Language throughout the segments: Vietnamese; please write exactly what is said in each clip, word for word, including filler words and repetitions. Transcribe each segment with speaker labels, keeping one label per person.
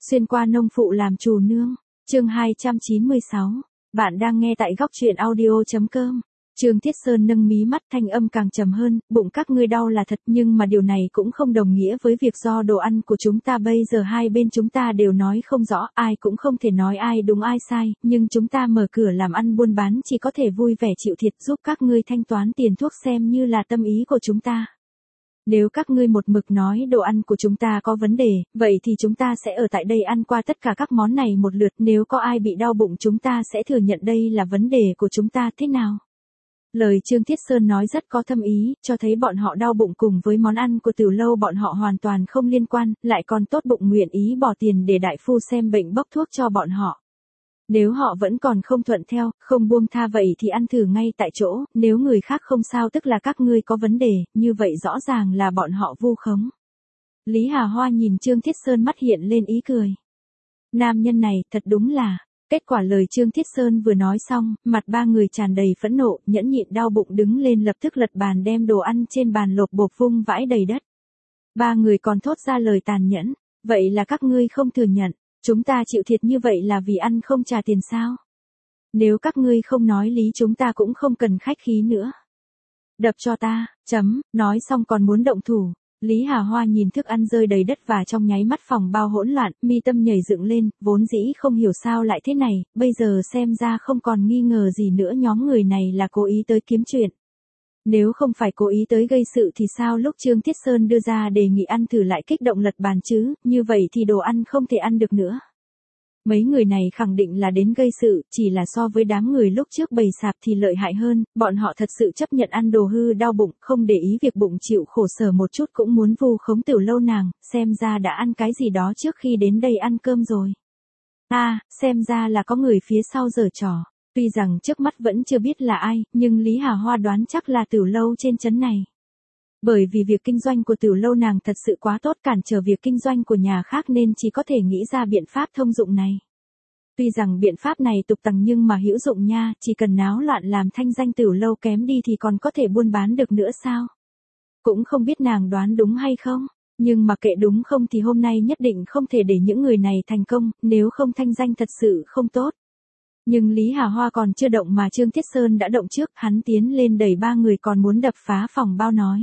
Speaker 1: Xuyên qua nông phụ làm chủ nương. Chương hai trăm chín mươi sáu. Bạn đang nghe tại góc truyện audio chấm com. Trương Thiết Sơn nâng mí mắt, thanh âm càng trầm hơn, bụng các ngươi đau là thật, nhưng mà điều này cũng không đồng nghĩa với việc do đồ ăn của chúng ta bây giờ hai bên chúng ta đều nói không rõ, ai cũng không thể nói ai đúng ai sai, nhưng chúng ta mở cửa làm ăn buôn bán chỉ có thể vui vẻ chịu thiệt giúp các ngươi thanh toán tiền thuốc xem như là tâm ý của chúng ta. Nếu các ngươi một mực nói đồ ăn của chúng ta có vấn đề, vậy thì chúng ta sẽ ở tại đây ăn qua tất cả các món này một lượt, nếu có ai bị đau bụng chúng ta sẽ thừa nhận đây là vấn đề của chúng ta, thế nào? Lời Trương Thiết Sơn nói rất có thâm ý, cho thấy bọn họ đau bụng cùng với món ăn của Từ Lâu bọn họ hoàn toàn không liên quan, lại còn tốt bụng nguyện ý bỏ tiền để đại phu xem bệnh bốc thuốc cho bọn họ. Nếu họ vẫn còn không thuận theo, không buông tha vậy thì ăn thử ngay tại chỗ, nếu người khác không sao tức là các ngươi có vấn đề, như vậy rõ ràng là bọn họ vu khống. Lý Hà Hoa nhìn Trương Thiết Sơn mắt hiện lên ý cười. Nam nhân này thật đúng là... Kết quả lời Trương Thiết Sơn vừa nói xong, mặt ba người tràn đầy phẫn nộ, nhẫn nhịn đau bụng đứng lên lập tức lật bàn đem đồ ăn trên bàn lột bột vung vãi đầy đất. Ba người còn thốt ra lời tàn nhẫn, vậy là các ngươi không thừa nhận, chúng ta chịu thiệt như vậy là vì ăn không trả tiền sao? Nếu các ngươi không nói lý chúng ta cũng không cần khách khí nữa. Đập cho ta, chấm, nói xong còn muốn động thủ. Lý Hà Hoa nhìn thức ăn rơi đầy đất và trong nháy mắt phòng bao hỗn loạn, mi tâm nhảy dựng lên, vốn dĩ không hiểu sao lại thế này, bây giờ xem ra không còn nghi ngờ gì nữa nhóm người này là cố ý tới kiếm chuyện. Nếu không phải cố ý tới gây sự thì sao lúc Trương Thiết Sơn đưa ra đề nghị ăn thử lại kích động lật bàn chứ, như vậy thì đồ ăn không thể ăn được nữa. Mấy người này khẳng định là đến gây sự, chỉ là so với đám người lúc trước bày sạp thì lợi hại hơn, bọn họ thật sự chấp nhận ăn đồ hư đau bụng, không để ý việc bụng chịu khổ sở một chút cũng muốn vu khống Tiểu Lâu nàng, xem ra đã ăn cái gì đó trước khi đến đây ăn cơm rồi. À, xem ra là có người phía sau giở trò, tuy rằng trước mắt vẫn chưa biết là ai, nhưng Lý Hà Hoa đoán chắc là Tiểu Lâu trên trấn này. Bởi vì việc kinh doanh của Tiểu Lâu nàng thật sự quá tốt cản trở việc kinh doanh của nhà khác nên chỉ có thể nghĩ ra biện pháp thông dụng này. Tuy rằng biện pháp này tục tằng nhưng mà hữu dụng nha, chỉ cần náo loạn làm thanh danh Tiểu Lâu kém đi thì còn có thể buôn bán được nữa sao? Cũng không biết nàng đoán đúng hay không, nhưng mà kệ đúng không thì hôm nay nhất định không thể để những người này thành công, nếu không thanh danh thật sự không tốt. Nhưng Lý Hà Hoa còn chưa động mà Trương Thiết Sơn đã động trước, hắn tiến lên đẩy ba người còn muốn đập phá phòng bao nói.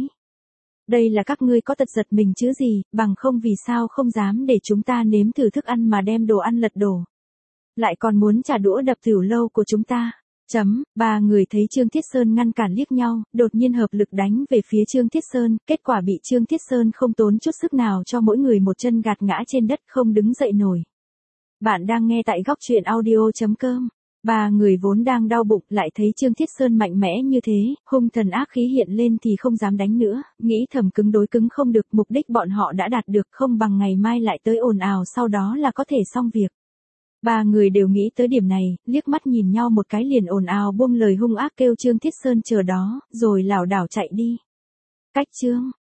Speaker 1: Đây là các ngươi có tật giật mình chứ gì, bằng không vì sao không dám để chúng ta nếm thử thức ăn mà đem đồ ăn lật đổ. Lại còn muốn trả đũa đập Tiểu Lâu của chúng ta. Chấm, ba người thấy Trương Thiết Sơn ngăn cản liếc nhau, đột nhiên hợp lực đánh về phía Trương Thiết Sơn, kết quả bị Trương Thiết Sơn không tốn chút sức nào cho mỗi người một chân gạt ngã trên đất không đứng dậy nổi. Bạn đang nghe tại góc truyện audio chấm com. Ba người vốn đang đau bụng lại thấy Trương Thiết Sơn mạnh mẽ như thế, hung thần ác khí hiện lên thì không dám đánh nữa, nghĩ thầm cứng đối cứng không được, mục đích bọn họ đã đạt được không bằng ngày mai lại tới ồn ào sau đó là có thể xong việc. Ba người đều nghĩ tới điểm này, liếc mắt nhìn nhau một cái liền ồn ào buông lời hung ác kêu Trương Thiết Sơn chờ đó, rồi lảo đảo chạy đi. Cách Trương